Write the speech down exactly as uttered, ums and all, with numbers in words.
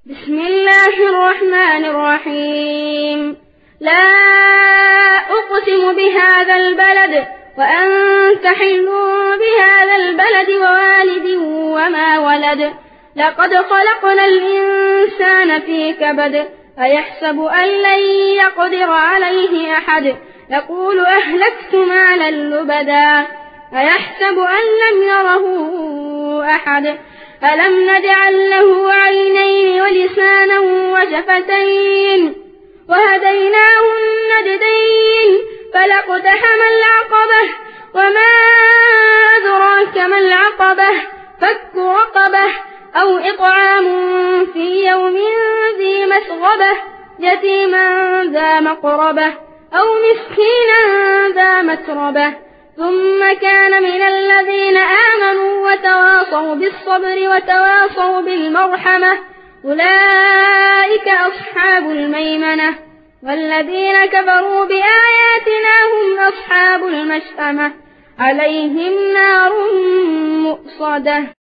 بسم الله الرحمن الرحيم. لا أقسم بهذا البلد وأنت حل بهذا البلد ووالد وما ولد. لقد خلقنا الإنسان في كبد أيحسب أن لن يقدر عليه أحد يقول أهلكت مالا لبدا أيحسب أن لم يره أحد ألم نجعل له عينين ولسانا وشفتين وهديناه النجدين فلاقتحم العقبة وما أدراك ما العقبة فك رقبة أو إطعام في يوم ذي مسغبة يتيما ذا مقربة أو مسكينا ذا متربة ثم كان من الذين آمنوا وتواصوا بالصبر وتواصوا بالمرحمة أولئك أصحاب الميمنة والذين كفروا بآياتنا هم أصحاب المشأمة عليهم نار مؤصدة.